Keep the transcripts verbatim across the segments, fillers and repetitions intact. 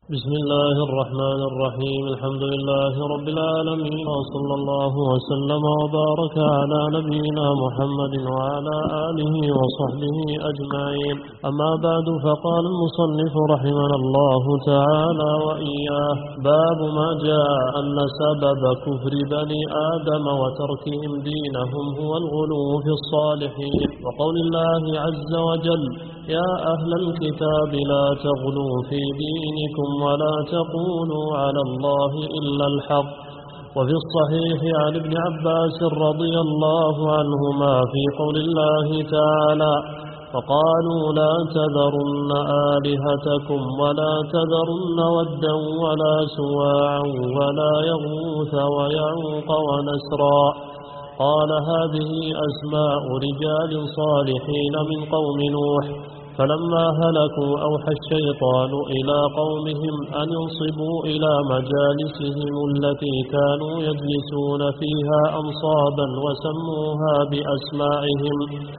بسم الله الرحمن الرحيم. الحمد لله رب العالمين، وصلى الله وسلم وبارك على نبينا محمد وعلى آله وصحبه أجمعين. أما بعد، فقال المصنف رحمنا الله تعالى وإياه: باب ما جاء أن سبب كفر بني آدم وتركهم دينهم هو الغلو في الصالحين، وقول الله عز وجل: يا أهل الكتاب لا تغلوا في دينكم ولا تقولوا على الله إلا الحق. وفي الصحيح عن ابن عباس رضي الله عنهما في قول الله تعالى: فقالوا لا تذرن آلهتكم ولا تذرن ودا ولا سواعا ولا يغوث ويعوق ونسرا. قال: هذه أسماء رجال صالحين من قوم نوح، فلما هلكوا أوحى الشيطان إلى قومهم أن ينصبوا إلى مجالسهم التي كانوا يجلسون فيها أنصابا وسموها بأسمائهم،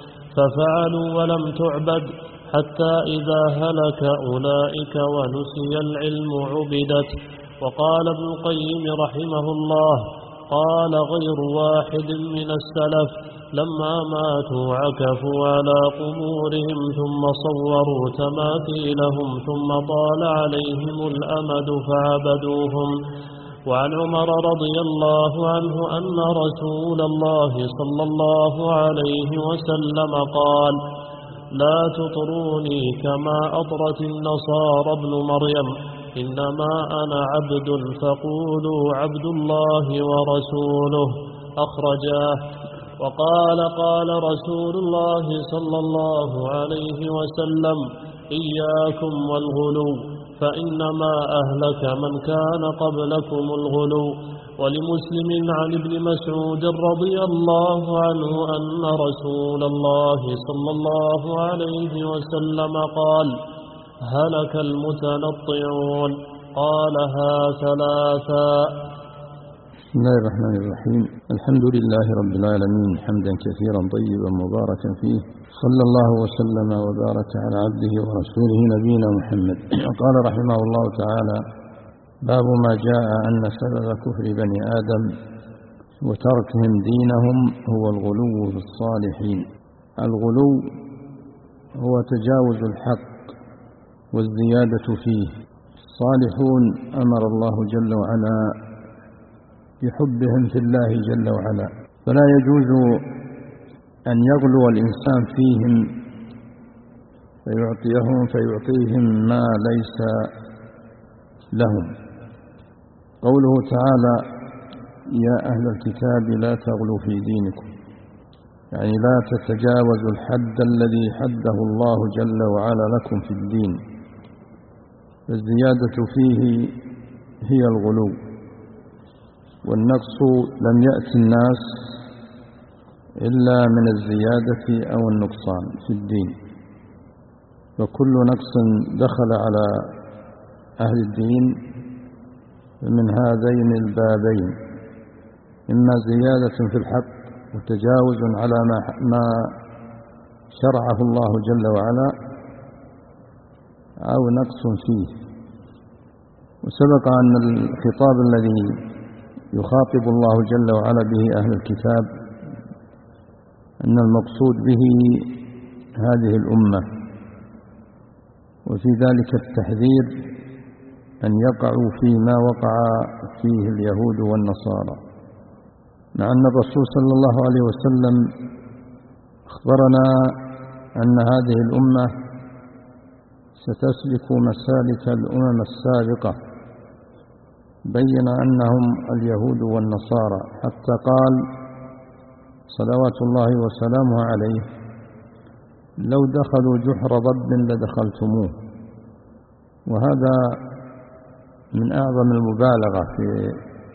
ففعلوا ولم تعبد، حتى إذا هلك أولئك ونسي العلم عبدت. وقال ابن القيم رحمه الله: قال غير واحد من السلف: لما ماتوا عكفوا على قبورهم ثم صوروا تماثيلهم ثم طال عليهم الأمد فعبدوهم. وعن عمر رضي الله عنه أن رسول الله صلى الله عليه وسلم قال: لا تطروني كما أطرت النصارى ابن مريم، إنما أنا عبد فقولوا عبد الله ورسوله. أخرجاه. وقال: قال رسول الله صلى الله عليه وسلم: إياكم والغلو، فإنما أهلك من كان قبلكم الغلو. ولمسلم عن ابن مسعود رضي الله عنه أن رسول الله صلى الله عليه وسلم قال: هلك المتنطعون. قالها ثلاثا. بسم الله الرحمن الرحيم. الحمد لله رب العالمين، حمدا كثيرا طيبا مباركا فيه، صلى الله وسلم وبارك على عبده ورسوله نبينا محمد. قال رحمه الله تعالى: باب ما جاء أن سبب كفر بني آدم وتركهم دينهم هو الغلو في الصالحين. الغلو هو تجاوز الحق والزيادة فيه. الصالحون أمر الله جل وعلا بحبهم في الله جل وعلا، فلا يجوز أن يغلو الإنسان فيهم فيعطيهم فيعطيهم ما ليس لهم. قوله تعالى: يا أهل الكتاب لا تغلوا في دينكم، يعني لا تتجاوزوا الحد الذي حده الله جل وعلا لكم في الدين، الزيادة فيه هي الغلو، والنقص لم يأتي الناس إلا من الزيادة أو النقصان في الدين، وكل نقص دخل على أهل الدين من هذين البابين: إما زيادة في الحق وتجاوز على ما شرعه الله جل وعلا، أو نقص فيه. وسبق أن الخطاب الذي يخاطب الله جل وعلا به أهل الكتاب أن المقصود به هذه الأمة، وفي ذلك التحذير أن يقعوا فيما وقع فيه اليهود والنصارى، مع أن الرسول صلى الله عليه وسلم أخبرنا أن هذه الأمة ستسلك مسالك الأمم السابقة، بين أنهم اليهود والنصارى، حتى قال صلوات الله وسلامه عليه: لو دخلوا جحر ضب لدخلتموه. وهذا من أعظم المبالغة في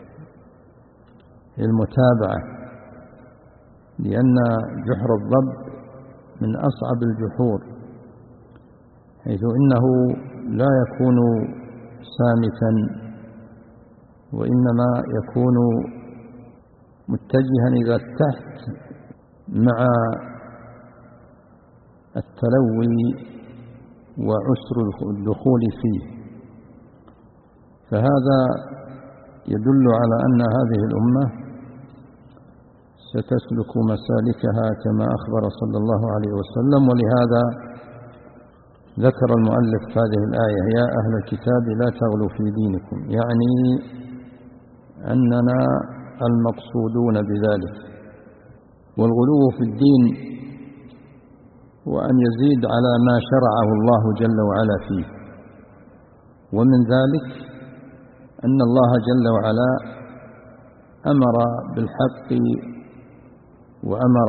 المتابعة، لأن جحر الضب من أصعب الجحور، حيث إنه لا يكون سامتا، وإنما يكون متجها إلى التحت مع التلوي وعسر الدخول فيه. فهذا يدل على أن هذه الأمة ستسلك مسالكها كما أخبر صلى الله عليه وسلم. ولهذا ذكر المؤلف هذه الآية: يا أهل الكتاب لا تغلوا في دينكم، يعني أننا المقصودون بذلك. والغلو في الدين هو أن يزيد على ما شرعه الله جل وعلا فيه، ومن ذلك أن الله جل وعلا أمر بالحق وأمر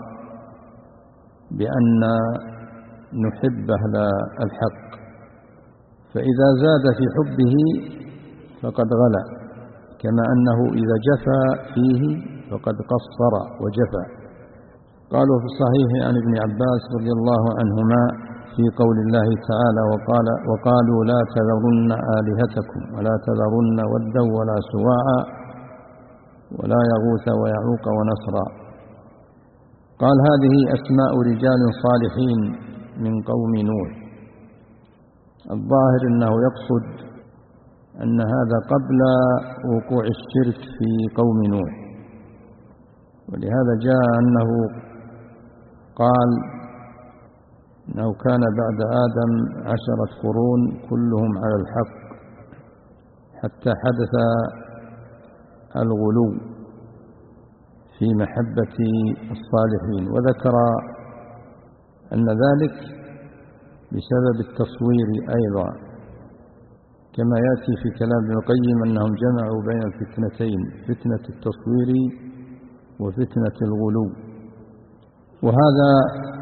بأن نحب أهل الحق، فإذا زاد في حبه فقد غلا، كما أنه إذا جفى فيه فقد قصر وجفى. قالوا في الصحيح عن ابن عباس رضي الله عنهما في قول الله تعالى: وقال وقالوا لا تذرن آلهتكم ولا تذرن ودا ولا سواعا ولا يغوث ويعوق ونسرا. قال: هذه أسماء رجال صالحين من قوم نوح. الظاهر أنه يقصد أن هذا قبل وقوع الشرك في قوم نوح، ولهذا جاء أنه قال أنه كان بعد آدم عشرة قرون كلهم على الحق حتى حدث الغلو في محبة الصالحين، وذكر أن ذلك بسبب التصوير أيضا، كما يأتي في كلام ابن القيم أنهم جمعوا بين الفتنتين: فتنة التصوير وفتنة الغلو. وهذا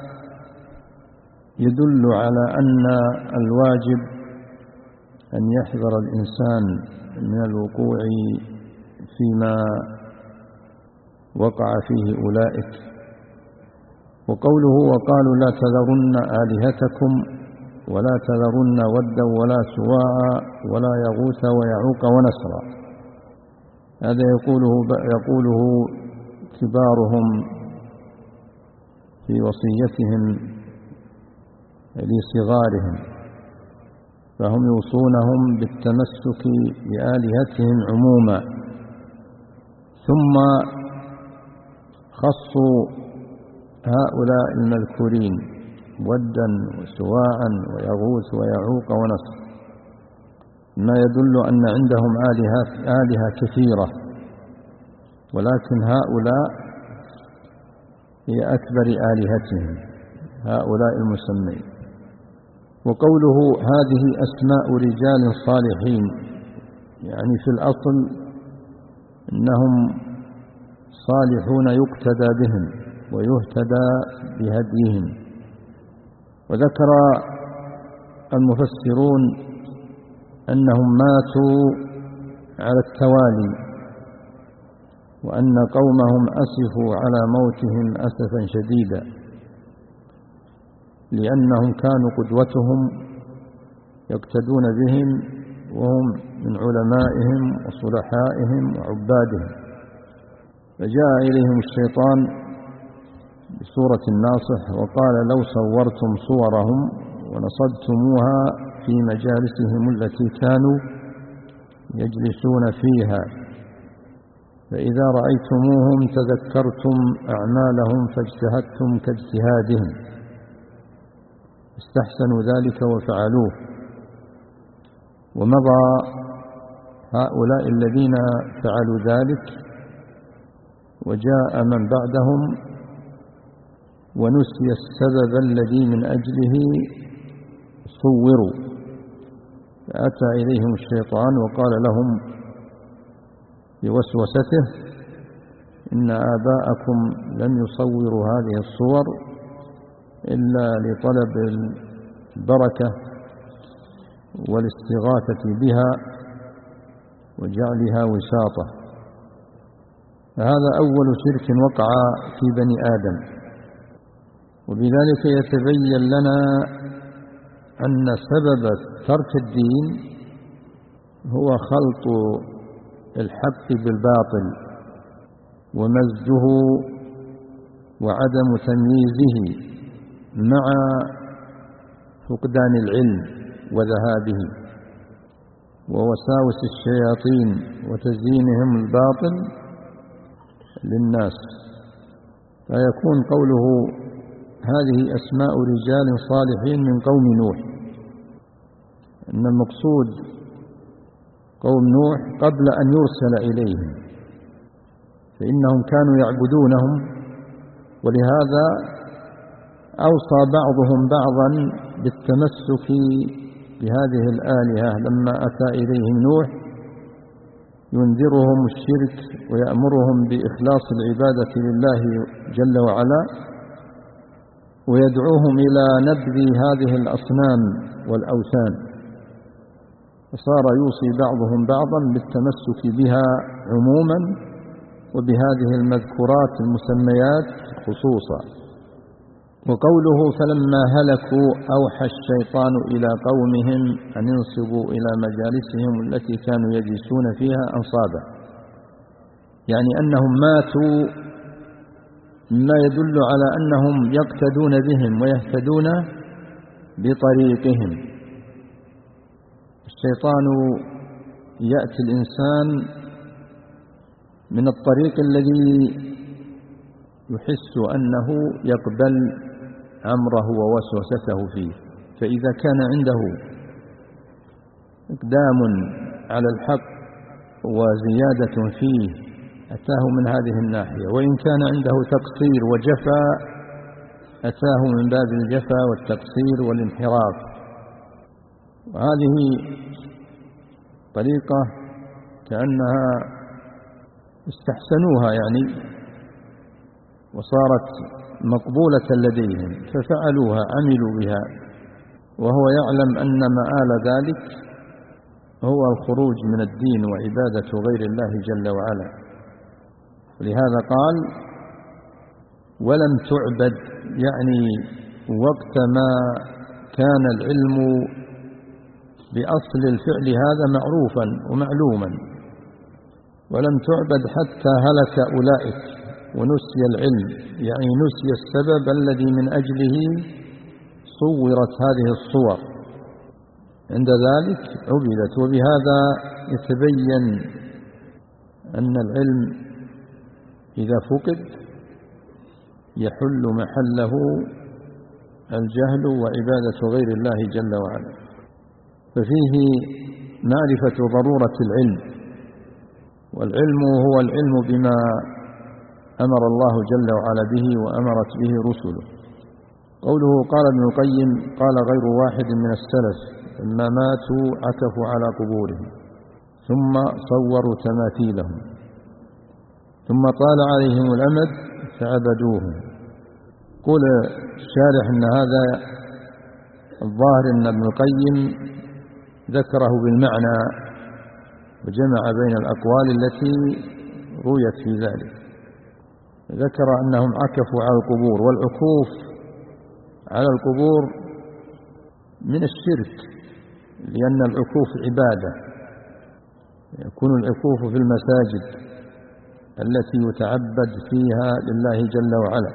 يدل على أن الواجب أن يحذر الإنسان من الوقوع فيما وقع فيه أولئك. وقوله: وقالوا لا تذرن آلهتكم ولا تذرن ودا ولا سواعا ولا يغوث ويعوق ونسرا، هذا يقوله, يقوله كبارهم في وصيتهم لصغارهم، فهم يوصونهم بالتمسك بآلهتهم عموما، ثم خصوا هؤلاء المذكورين ودا وسواعا ويغوث ويعوق ونسر، ما يدل أن عندهم آلهة, آلهة كثيرة، ولكن هؤلاء هي أكبر آلهتهم، هؤلاء المسمين. وقوله: هذه أسماء رجال صالحين، يعني في الأصل أنهم صالحون يقتدى بهم ويهتدى بهديهم. وذكر المفسرون أنهم ماتوا على التوالي، وأن قومهم أسفوا على موتهم أسفا شديدا، لأنهم كانوا قدوتهم يقتدون بهم، وهم من علمائهم وصلحائهم وعبادهم. فجاء إليهم الشيطان بسورة الناصح وقال: لو صورتم صورهم ونصبتموها في مجالسهم التي كانوا يجلسون فيها، فإذا رأيتموهم تذكرتم أعمالهم فاجتهدتم كاجتهادهم، استحسنوا ذلك وفعلوه. ومضى هؤلاء الذين فعلوا ذلك، وجاء من بعدهم ونسي السبب الذي من أجله صوروا، فأتى إليهم الشيطان وقال لهم بوسوسته: إن آباءكم لم يصوروا هذه الصور إلا لطلب البركة والاستغاثة بها وجعلها وساطة. فهذا أول شرك وقع في بني آدم، وبذلك يتبين لنا أن سبب ترك الدين هو خلط الحق بالباطل ومزجه وعدم تمييزه مع فقدان العلم وذهابه. ووساوس الشياطين وتزيينهم الباطل للناس. فيكون قوله هذه أسماء رجال صالحين من قوم نوح، أن المقصود قوم نوح قبل أن يرسل إليهم، فإنهم كانوا يعبدونهم، ولهذا أوصى بعضهم بعضا بالتمسك بهذه الآلهة لما أتى إليهم نوح ينذرهم الشرك ويأمرهم بإخلاص العبادة لله جل وعلا، ويدعوهم إلى نبذ هذه الأصنام والأوثان، فصار يوصي بعضهم بعضا بالتمسك بها عموما وبهذه المذكورات المسميات خصوصا. وقوله فلما هلكوا أوحى الشيطان إلى قومهم أن ينصبوا إلى مجالسهم التي كانوا يجلسون فيها أنصابا، يعني أنهم ماتوا، ما يدل على أنهم يقتدون بهم ويهتدون بطريقهم. الشيطان يأتي الإنسان من الطريق الذي يحس أنه يقبل أمره ووسوسته فيه، فإذا كان عنده إقدام على الحق وزيادة فيه أتاه من هذه الناحية، وإن كان عنده تقصير وجفا أتاه من باب الجفا والتقصير والانحراف. وهذه طريقة كأنها استحسنوها يعني وصارت مقبولة لديهم ففعلوها، عملوا بها، وهو يعلم أن مآل ذلك هو الخروج من الدين وعبادة غير الله جل وعلا. ولهذا قال ولم تعبد، يعني وقت ما كان العلم بأصل الفعل هذا معروفا ومعلوما، ولم تعبد حتى هلك أولئك ونسي العلم، يعني نسي السبب الذي من أجله صورت هذه الصور، عند ذلك عبدت. وبهذا يتبين أن العلم إذا فقد يحل محله الجهل وعبادة غير الله جل وعلا. ففيه معرفة ضرورة العلم، والعلم هو العلم بما أمر الله جل وعلا به وأمرت به رسله. قوله قال ابن القيم قال غير واحد من السلف لما ماتوا عكفوا على قبورهم ثم صوروا تماثيلهم ثم طال عليهم الأمد فعبدوهم. قول الشارح أن هذا الظاهر أن ابن القيم ذكره بالمعنى وجمع بين الأقوال التي رويت في ذلك. ذكر أنهم عكفوا على القبور، والعكوف على القبور من الشرك، لأن العكوف عبادة، يكون العكوف في المساجد التي يتعبد فيها لله جل وعلا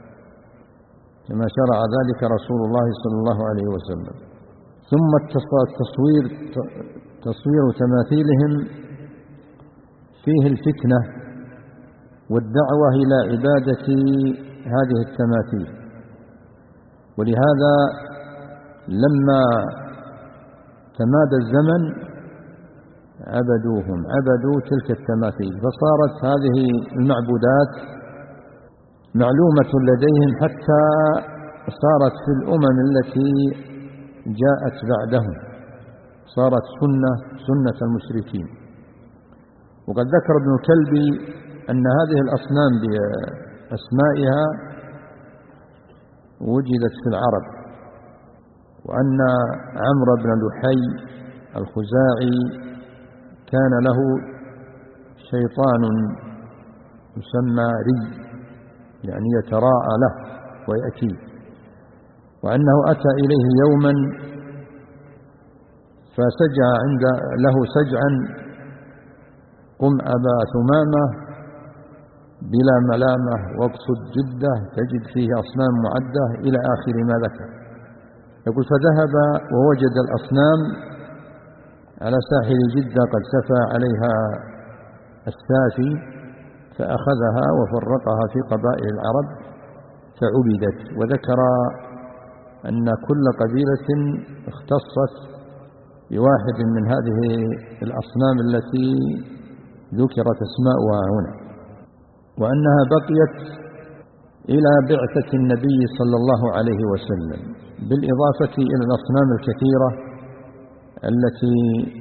كما شرع ذلك رسول الله صلى الله عليه وسلم. ثم التصوير تصوير تماثيلهم فيه الفتنة والدعوة إلى عبادة هذه التماثيل، ولهذا لما تمادى الزمن عبدوهم، عبدوا تلك التماثيل، فصارت هذه المعبودات معلومة لديهم حتى صارت في الأمم التي جاءت بعدهم، صارت سنة سنة المشركين. وقد ذكر ابن الكلبي أن هذه الأصنام بأسمائها وجدت في العرب، وأن عمرو بن لحي الخزاعي كان له شيطان يسمى ري، يعني يتراءى له ويأتي، وأنه أتى إليه يوما فسجع عند له سجعا قم أبا ثمامة بلا ملامة واقصد جدة تجد فيه أصنام معدة إلى آخر ما ذكر. يقول فذهب ووجد الأصنام على ساحل جدة قد سفى عليها السافي فأخذها وفرقها في قبائل العرب فعبدت، وذكر أن كل قبيلة اختصت بواحد من هذه الأصنام التي ذكرت أسماؤها هنا، وأنها بقيت إلى بعثة النبي صلى الله عليه وسلم، بالإضافة إلى الأصنام الكثيرة التي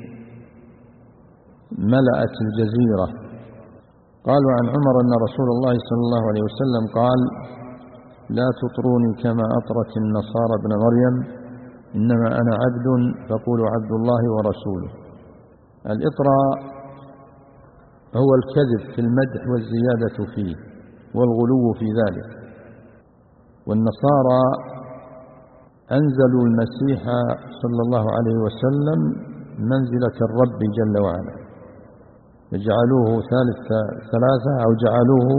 ملأت الجزيرة. قالوا عن عمر أن رسول الله صلى الله عليه وسلم قال: لا تطروني كما أطرت النصارى ابن مريم، إنما أنا عبد فقولوا عبد الله ورسوله. الإطراء هو الكذب في المدح والزيادة فيه والغلو في ذلك. والنصارى أنزلوا المسيح صلى الله عليه وسلم منزلة الرب جل وعلا، فجعلوه ثالث ثلاثة، أو جعلوه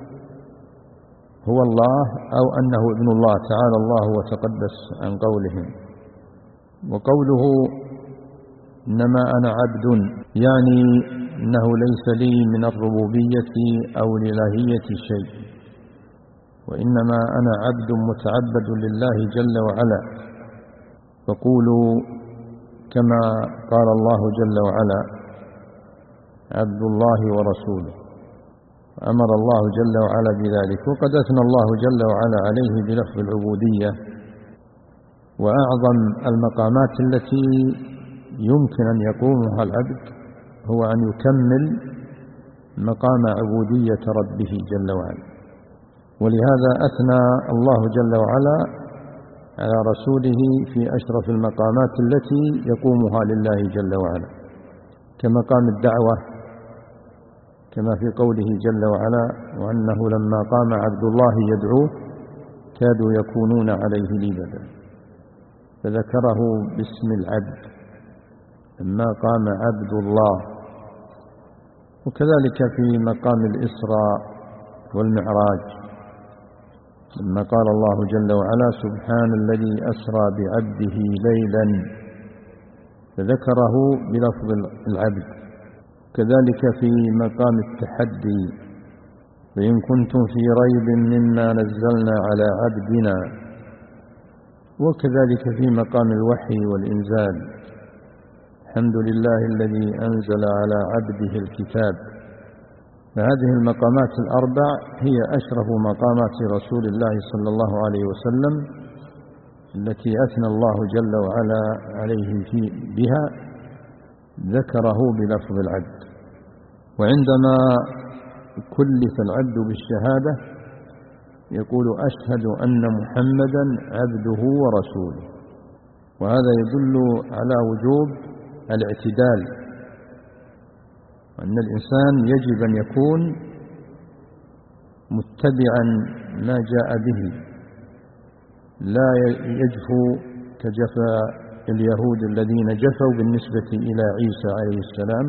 هو الله أو أنه ابن الله تعالى الله وتقدس عن قولهم. وقوله إنما أنا عبد يعني إنه ليس لي من الربوبية أو الإلهية شيء، وإنما أنا عبد متعبد لله جل وعلا. فقولوا كما قال الله جل وعلا: عبد الله ورسوله. أمر الله جل وعلا بذلك، وقد أثنى الله جل وعلا عليه بلفظ العبودية. وأعظم المقامات التي يمكن أن يقومها العبد هو أن يكمل مقام عبودية ربه جل وعلا. ولهذا أثنى الله جل وعلا على رسوله في أشرف المقامات التي يقومها لله جل وعلا، كمقام الدعوة، كما في قوله جل وعلا: وأنه لما قام عبد الله يدعوه كادوا يكونون عليه لبدا، فذكره باسم العبد لما قام عبد الله. وكذلك في مقام الإسراء والمعراج لما قال الله جل وعلا: سبحان الذي أسرى بعبده ليلا، فذكره بلفظ العبد. كذلك في مقام التحدي: فإن كنتم في ريب مما نزلنا على عبدنا. وكذلك في مقام الوحي والإنزال: الحمد لله الذي أنزل على عبده الكتاب. فهذه المقامات الأربع هي أشرف مقامات رسول الله صلى الله عليه وسلم التي أثنى الله جل وعلا عليه بها، ذكره بلفظ العبد. وعندما كلف العبد بالشهادة يقول: أشهد أن محمدا عبده ورسوله. وهذا يدل على وجوب الاعتدال، وأن الإنسان يجب أن يكون متبعا ما جاء به، لا يجفو كجفا اليهود الذين جفوا بالنسبة إلى عيسى عليه السلام،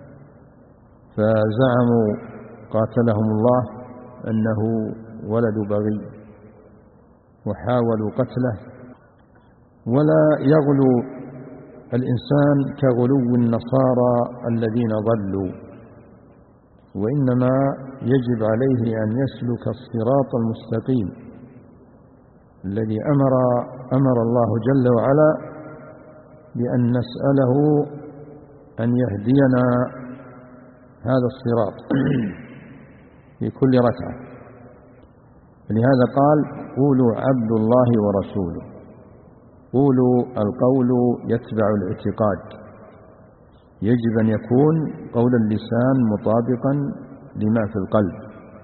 فزعموا قاتلهم الله أنه ولد بغي وحاولوا قتله. ولا يغلو الإنسان كغلو النصارى الذين ضلوا، وإنما يجب عليه أن يسلك الصراط المستقيم الذي أمر أمر الله جل وعلا بأن نسأله أن يهدينا هذا الصراط في كل ركعة. لهذا قال: قولوا عبد الله ورسوله. قولوا القول يتبع الاعتقاد، يجب أن يكون قول اللسان مطابقا لما في القلب،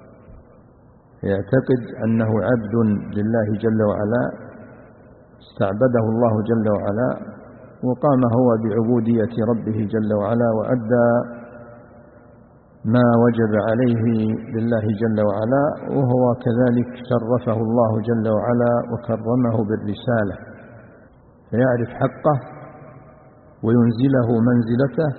يعتقد أنه عبد لله جل وعلا، استعبده الله جل وعلا، وقام هو بعبودية ربه جل وعلا، وأدى ما وجب عليه لله جل وعلا، وهو كذلك شرفه الله جل وعلا وكرمه بالرسالة، فيعرف حقه وينزله منزلته،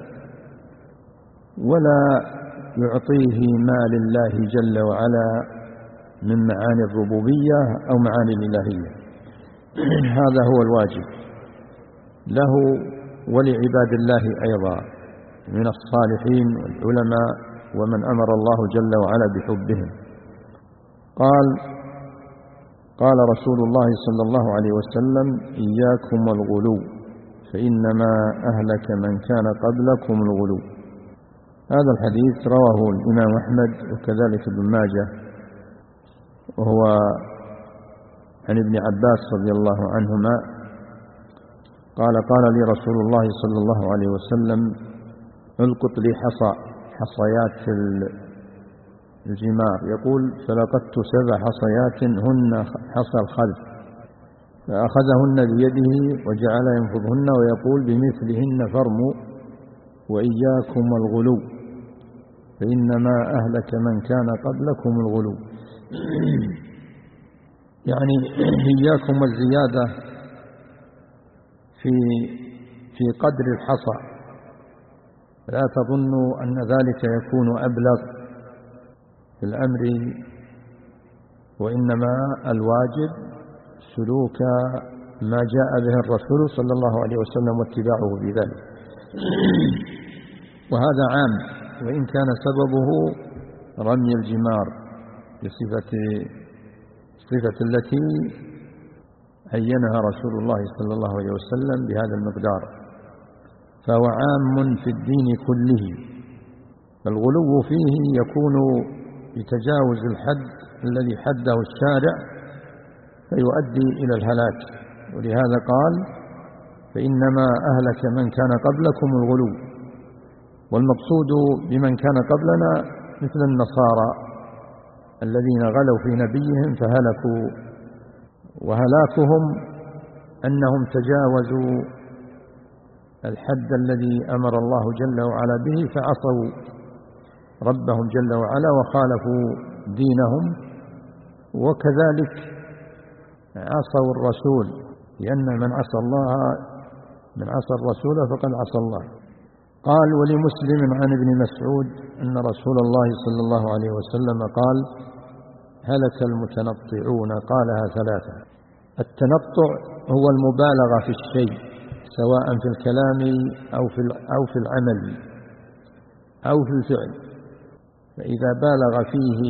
ولا يعطيه ما لله جل وعلا من معاني الربوبية أو معاني الإلهية. هذا هو الواجب له ولعباد الله أيضا من الصالحين والعلماء ومن أمر الله جل وعلا بحبهم. قال قال رسول الله صلى الله عليه وسلم: إياكم والغلو فإنما أهلك من كان قبلكم الغلو. هذا الحديث رواه الإمام أحمد وكذلك ابن ماجه، وهو عن ابن عباس رضي الله عنهما قال: قال لي رسول الله صلى الله عليه وسلم: القط لي حصى حصيات الجمار. يقول: فلقدت سبع حصيات هن حصى الخلف، فأخذهن بيده وجعل ينفضهن ويقول: بمثلهن فرموا وإياكم الغلو فإنما أهلك من كان قبلكم الغلو. يعني إياكم الزيادة في في قدر الحصى، لا تظنوا أن ذلك يكون أبلغ في الأمر، وإنما الواجب سلوك ما جاء به الرسول صلى الله عليه وسلم واتباعه بذلك. وهذا عام، وإن كان سببه رمي الجمار بصفة الصفة التي عينها رسول الله صلى الله عليه وسلم بهذا المقدار، فهو عام في الدين كله. فالغلو فيه يكون بتجاوز الحد الذي حده الشارع فيؤدي إلى الهلاك، ولهذا قال: فإنما أهلك من كان قبلكم الغلو. والمقصود بمن كان قبلنا مثل النصارى الذين غلوا في نبيهم فهلكوا، وهلاكهم أنهم تجاوزوا الحد الذي أمر الله جل وعلا به فعصوا ربهم جل وعلا وخالفوا دينهم، وكذلك عصوا الرسول، لأن من عصى الله من عصى الرسول فقد عصى الله. قال: ولمسلم عن ابن مسعود أن رسول الله صلى الله عليه وسلم قال: هلك المتنطعون. قالها ثلاثة. التنطع هو المبالغة في الشيء سواء في الكلام أو في أو في العمل أو في الفعل، فإذا بالغ فيه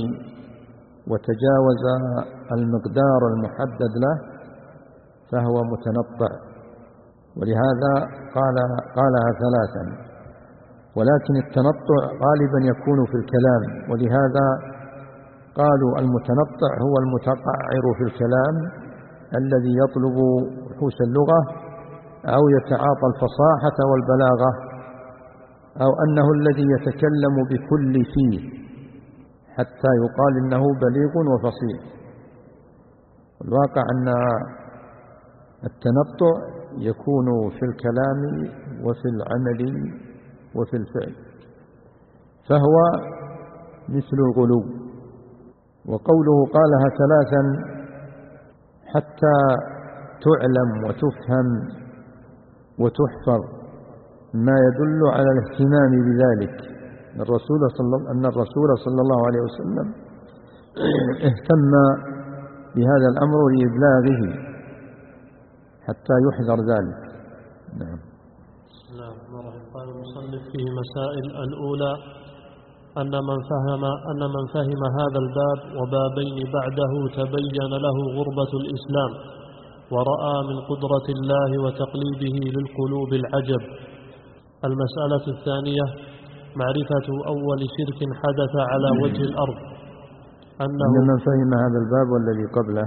وتجاوز المقدار المحدد له فهو متنطع، ولهذا قال قالها ثلاثا. ولكن التنطع غالبا يكون في الكلام، ولهذا قالوا المتنطع هو المتقعر في الكلام الذي يطلب فحوش اللغة أو يتعاطى الفصاحة والبلاغة، أو أنه الذي يتكلم بكل فيه حتى يقال إنه بليغ وفصيح. الواقع أن التنطع يكون في الكلام وفي العمل وفي الفعل، فهو مثل الغلو. وقوله قالها ثلاثا حتى تعلم وتفهم وتحفظ ما يدل على الاهتمام بذلك. الرسول صلى أن الرسول صلى الله عليه وسلم اهتم بهذا الأمر لإبلاغه حتى يحذر ذلك. نعم. بسم الله الرحمن الرحيم. قال المصنف فيه مسائل. الأولى أن من فهم أن من فهم هذا الباب وبابين بعده تبين له غربة الإسلام، ورأى من قدرة الله وتقليبه للقلوب العجب. المسألة الثانية معرفة أول شرك حدث على وجه الأرض، أنه أن من فهم هذا الباب والذي قبله،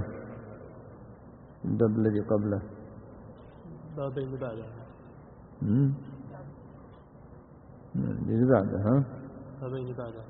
الباب الذي قبله بابين بعده الذي بعده ها بابين بعده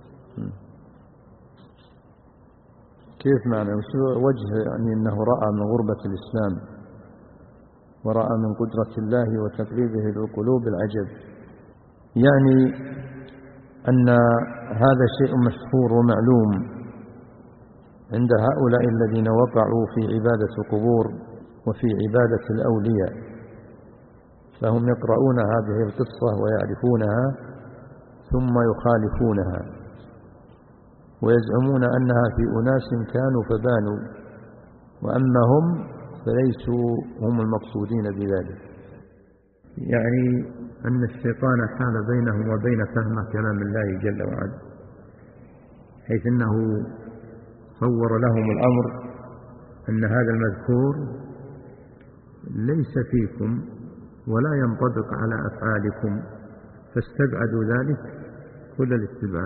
كيف معنى وجه؟ يعني أنه رأى من غربة الإسلام ورأى من قدرة الله وتقليبه للقلوب العجب، يعني أن هذا شيء مشهور ومعلوم عند هؤلاء الذين وقعوا في عبادة القبور وفي عبادة الأولياء، فهم يقرؤون هذه القصة ويعرفونها ثم يخالفونها ويزعمون أنها في أناس كانوا فبانوا، وأما هم فليسوا هم المقصودين بذلك. يعني أن الشيطان حال بينهم وبين فهم كلام الله جل وعلا، حيث أنه صور لهم الأمر أن هذا المذكور ليس فيكم ولا ينطبق على أفعالكم، فاستبعدوا ذلك كل الاستبعاد.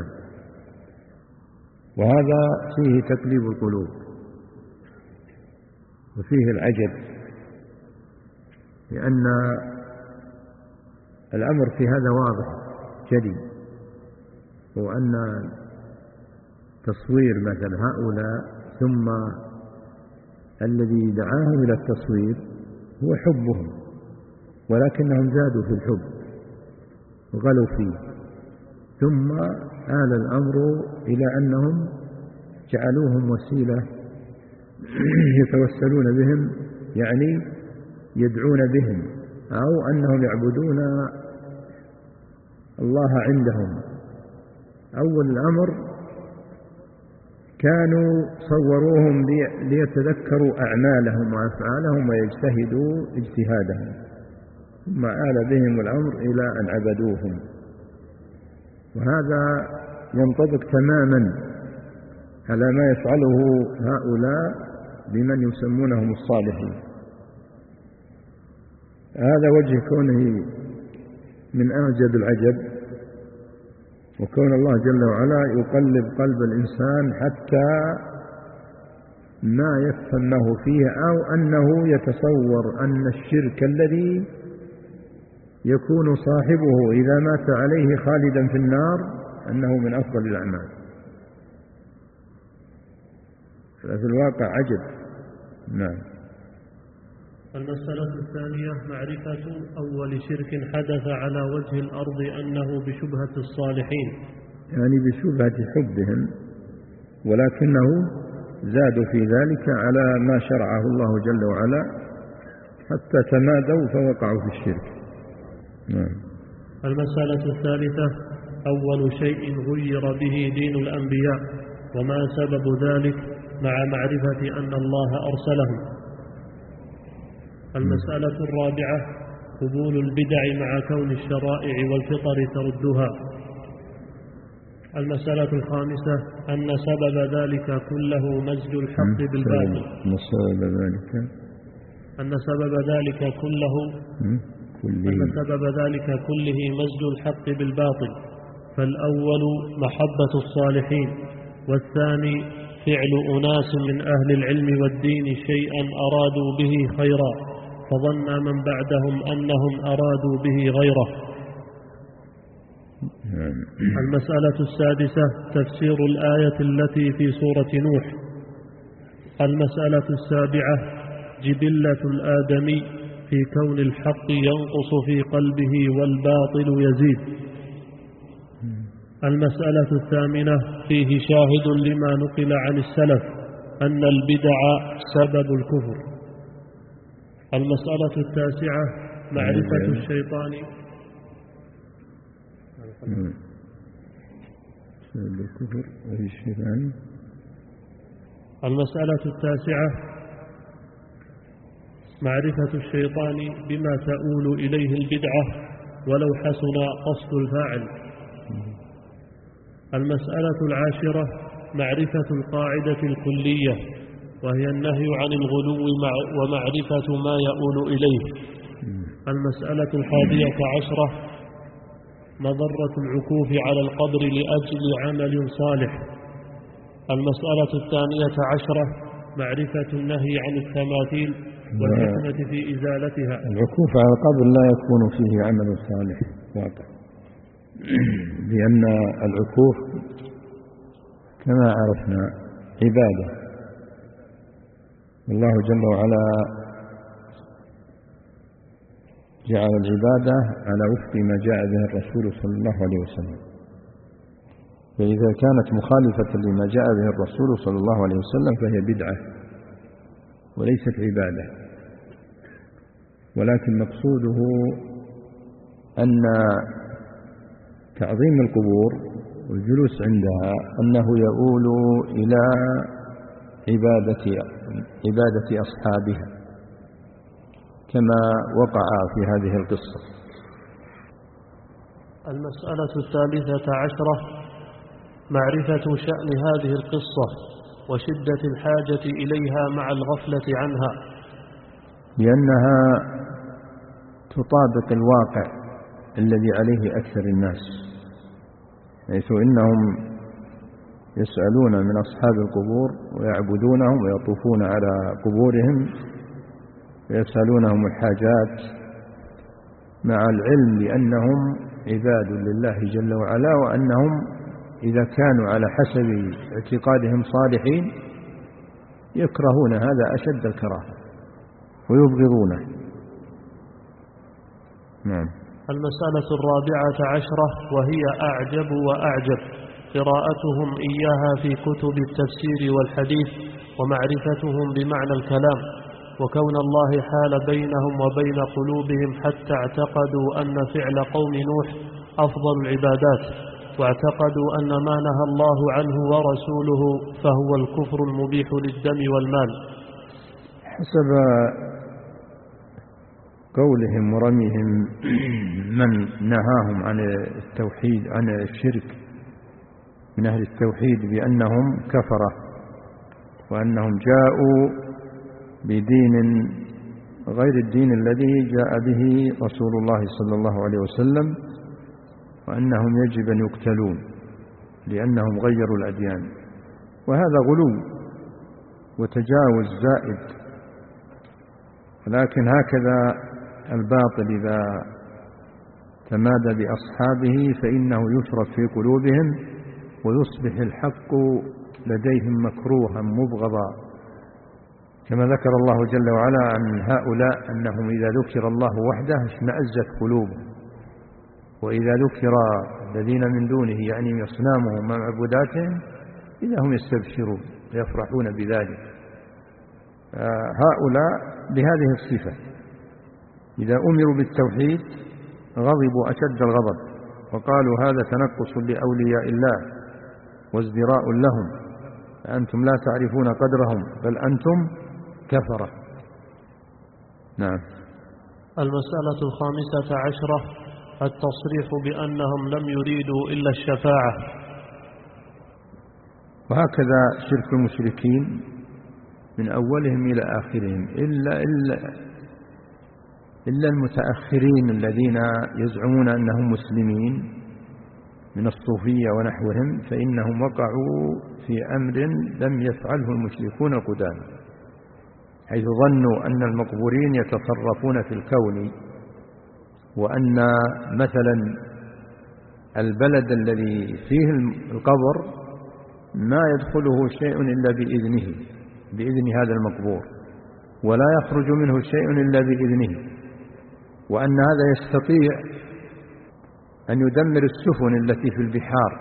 وهذا فيه تقليب القلوب وفيه العجب، لأن الأمر في هذا واضح جلي، هو أن تصوير مثل هؤلاء ثم الذي دعاهم إلى التصوير هو حبهم، ولكنهم زادوا في الحب وغلوا فيه، ثم آل الأمر إلى أنهم جعلوهم وسيلة يتوسلون بهم، يعني يدعون بهم، أو أنهم يعبدون الله عندهم. أول الأمر كانوا صوروهم ليتذكروا أعمالهم وأفعالهم ويجتهدوا اجتهادهم، ثم آل بهم الأمر إلى أن عبدوهم. وهذا ينطبق تماما على ما يفعله هؤلاء بمن يسمونهم الصالحين. هذا وجه كونه من أعجب العجب، وكون الله جل وعلا يقلب قلب الإنسان حتى ما يفهم له فيه، أو أنه يتصور أن الشرك الذي يكون صاحبه إذا مات عليه خالدا في النار أنه من أفضل الأعمال. ففي الواقع عجب. نعم. المسألة الثانية معرفة أول شرك حدث على وجه الأرض أنه بشبهة الصالحين، يعني بشبهة حبهم، ولكنه زادوا في ذلك على ما شرعه الله جل وعلا حتى تمادوا فوقعوا في الشرك. نعم. المسألة الثالثة أول شيء غير به دين الأنبياء، وما سبب ذلك مع معرفة أن الله أرسلهم. المسألة الرابعة قبول البدع مع كون الشرائع والفطر تردها. المسألة الخامسة أن سبب ذلك كله مزج الحق بالباطل. أن سبب ذلك أن سبب ذلك كله أن سبب ذلك كله مزج الحق بالباطل، فالأول محبة الصالحين، والثاني فعل أناس من أهل العلم والدين شيئا أرادوا به خيرا، فظن من بعدهم أنهم أرادوا به غيره. المسألة السادسة تفسير الآية التي في سورة نوح. المسألة السابعة جبلة الآدمي في كون الحق ينقص في قلبه والباطل يزيد. المسألة الثامنة فيه شاهد لما نقل عن السلف أن البدع سبب الكفر. المسألة التاسعة معرفة الشيطان سبب الكفر والشيطان. المسألة التاسعة معرفة الشيطان بما تؤول إليه البدعة ولو حسن قصد الفاعل. المسألة العاشرة معرفة القاعدة الكلية، وهي النهي عن الغلو ومعرفة ما يؤول إليه. المسألة الحادية عشرة مضرة العكوف على القبر لأجل عمل صالح. المسألة الثانية عشرة معرفة النهي عن التماثيل والحكمة في إزالتها. العكوف على القبر لا يكون فيه عمل صالح واقع، لأن العكوف كما عرفنا عبادة، الله جل وعلا جعل العبادة على وفق ما جاء به الرسول صلى الله عليه وسلم، فإذا كانت مخالفة لما جاء به الرسول صلى الله عليه وسلم فهي بدعة وليست عبادة. ولكن مقصوده أن تعظيم القبور والجلوس عندها أنه يؤول إلى عبادة عبادة أصحابها، كما وقع في هذه القصة. المسألة الثالثة عشرة: معرفة شأن هذه القصة وشدة الحاجة إليها مع الغفلة عنها، لأنها تطابق الواقع الذي عليه أكثر الناس، حيث إنهم يسألون من أصحاب القبور ويعبدونهم ويطوفون على قبورهم ويسألونهم الحاجات، مع العلم بأنهم عباد لله جل وعلا، وأنهم إذا كانوا على حسب اعتقادهم صالحين يكرهون هذا أشد الكراهة ويبغضونه. نعم. المسألة الرابعة عشرة وهي أعجب وأعجب: قراءتهم إياها في كتب التفسير والحديث ومعرفتهم بمعنى الكلام، وكون الله حال بينهم وبين قلوبهم حتى اعتقدوا أن فعل قوم نوح أفضل العبادات، واعتقدوا أن ما نهى الله عنه ورسوله فهو الكفر المبيح للدم والمال. حسب قولهم ورميهم من نهاهم عن التوحيد عن الشرك من أهل التوحيد بأنهم كفرة، وأنهم جاءوا بدين غير الدين الذي جاء به رسول الله صلى الله عليه وسلم، وأنهم يجب أن يقتلون لأنهم غيروا الأديان. وهذا غلو وتجاوز زائد، ولكن هكذا الباطل إذا تمادى بأصحابه فإنه يشرب في قلوبهم ويصبح الحق لديهم مكروها مبغضا، كما ذكر الله جل وعلا عن هؤلاء أنهم إذا ذكر الله وحده اشمأزت قلوبهم، وإذا ذكر الذين من دونه يعني أصنامهم ومعبوداتهم إذا هم يستبشرون ويفرحون بذلك. هؤلاء بهذه الصفة إذا أمروا بالتوحيد غضبوا أشد الغضب، وقالوا هذا تنقص لأولياء الله وازدراء لهم، أنتم لا تعرفون قدرهم بل أنتم كفرة. نعم. المسألة الخامسة عشرة: التصريح بأنهم لم يريدوا إلا الشفاعة. وهكذا شرك المشركين من أولهم إلى آخرهم، إلا, إلا, إلا المتأخرين الذين يزعمون أنهم مسلمين من الصوفية ونحوهم، فإنهم وقعوا في أمر لم يفعله المشركون القدامى، حيث ظنوا أن المقبورين يتصرفون في الكون، وأن مثلا البلد الذي فيه القبر ما يدخله شيء إلا بإذنه بإذن هذا المقبور، ولا يخرج منه شيء إلا بإذنه، وأن هذا يستطيع أن يدمر السفن التي في البحار،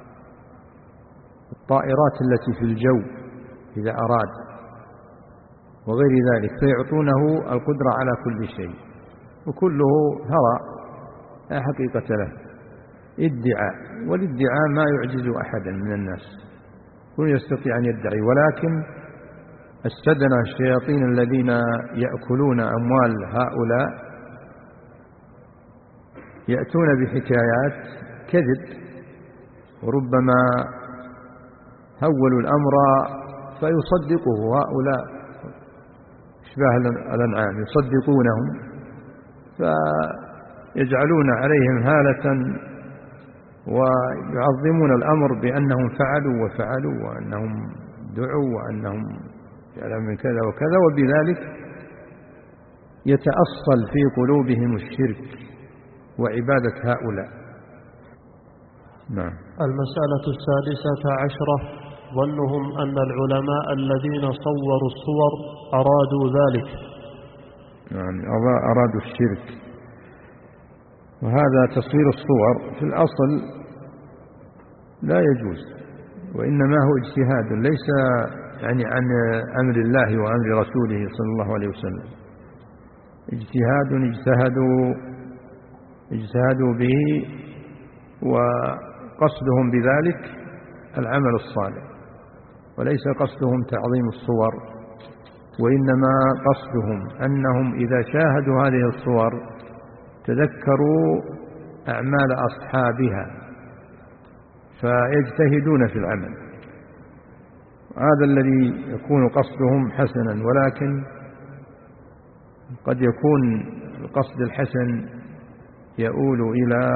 الطائرات التي في الجو إذا أراد، وغير ذلك، فيعطونه القدرة على كل شيء، وكله هوى لا حقيقة له، ادعاء، والادعاء ما يعجز أحدا من الناس، كل يستطيع أن يدعي. ولكن السدنة الشياطين الذين يأكلون أموال هؤلاء يأتون بحكايات كذب، وربما هولوا الأمر فيصدقه هؤلاء اشباه الأنعام، يصدقونهم فيجعلون عليهم هالة ويعظمون الأمر بأنهم فعلوا وفعلوا وأنهم دعوا وأنهم فعلوا من كذا وكذا، وبذلك يتأصل في قلوبهم الشرك وعبادة هؤلاء. نعم. المسألة السادسة عشرة: ظنهم أن العلماء الذين صوروا الصور أرادوا ذلك، يعني أرادوا الشرك. وهذا تصوير الصور في الأصل لا يجوز، وإنما هو اجتهاد ليس يعني عن أمر الله وأمر رسوله صلى الله عليه وسلم، اجتهاد اجتهدوا اجتهدوا به، وقصدهم بذلك العمل الصالح، وليس قصدهم تعظيم الصور وإنما قصدهم أنهم إذا شاهدوا هذه الصور تذكروا أعمال أصحابها فيجتهدون في العمل. هذا الذي يكون قصدهم حسنا، ولكن قد يكون القصد الحسن يؤول إلى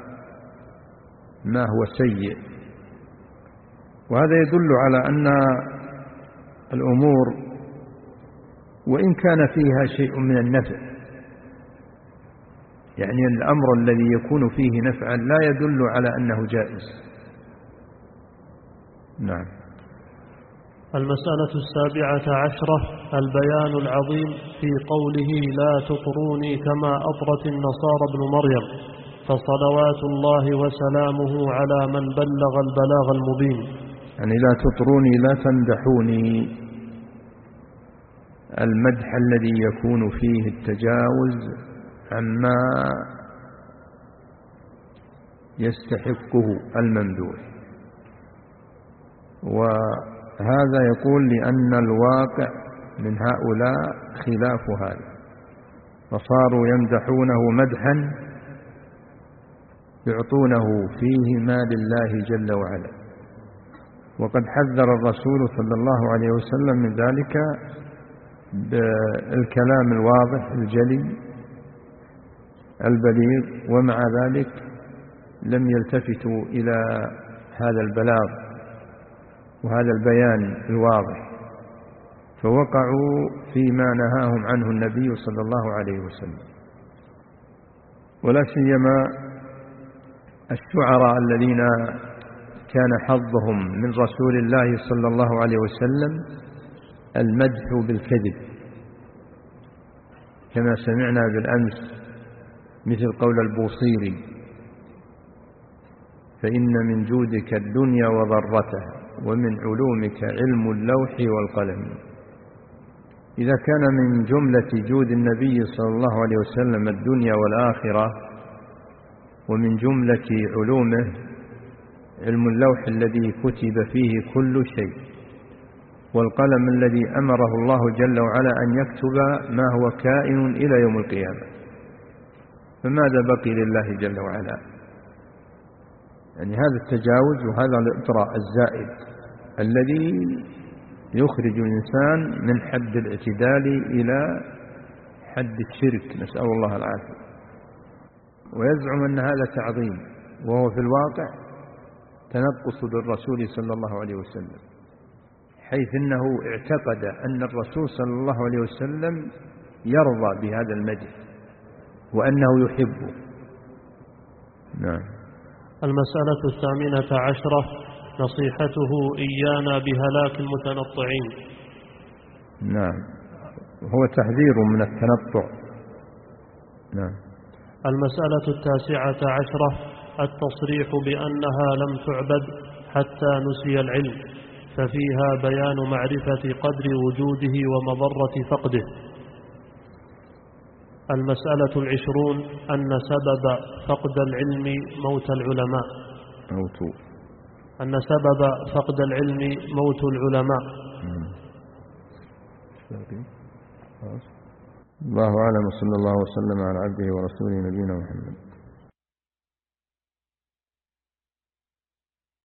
ما هو سيء، وهذا يدل على أن الأمور وإن كان فيها شيء من النفع، يعني الأمر الذي يكون فيه نفعا لا يدل على أنه جائز. نعم. المسألة السابعة عشرة البيان العظيم في قوله لا تطروني كما أطرت النصارى ابن مريم، فصلوات الله وسلامه على من بلغ البلاغ المبين. يعني لا تطروني لا تمدحوني، المدح الذي يكون فيه التجاوز عما يستحقه الممدوح، وهذا يقول لأن الواقع من هؤلاء خلاف هذا، فصاروا يمدحونه مدحا يعطونه فيه ما لله جل وعلا، وقد حذر الرسول صلى الله عليه وسلم من ذلك بالكلام الواضح الجلي البليغ، ومع ذلك لم يلتفتوا إلى هذا البلاغ وهذا البيان الواضح، فوقعوا فيما نهاهم عنه النبي صلى الله عليه وسلم. ولا سيما الشعراء الذين كان حظهم من رسول الله صلى الله عليه وسلم المدح بالكذب، كما سمعنا بالأمس مثل قول البوصيري: فإن من جودك الدنيا وضرتها ومن علومك علم اللوح والقلم. إذا كان من جملة جود النبي صلى الله عليه وسلم الدنيا والآخرة، ومن جملة علومه علم اللوح الذي كتب فيه كل شيء، والقلم الذي أمره الله جل وعلا أن يكتب ما هو كائن إلى يوم القيامة، فماذا بقي لله جل وعلا؟ يعني هذا التجاوز وهذا الإطراء الزائد الذي يخرج الإنسان من حد الاعتدال إلى حد الشرك، نسأل الله العافية، ويزعم أن هذا تعظيم، وهو في الواقع تنقص للرسول صلى الله عليه وسلم، حيث أنه اعتقد أن الرسول صلى الله عليه وسلم يرضى بهذا المدح وأنه يحبه. نعم. المسألة الثامنة عشرة نصيحته إيانا بهلاك المتنطعين. نعم، هو تحذير من التنطع. نعم. المسألة التاسعة عشرة التصريح بأنها لم تعبد حتى نسي العلم، ففيها بيان معرفة قدر وجوده ومضرة فقده. المسألة العشرون أن سبب فقد العلم موت العلماء موت أن سبب فقد العلم موت العلماء. الله أعلم، صلى الله وسلم على عبده ورسوله نبينا محمد.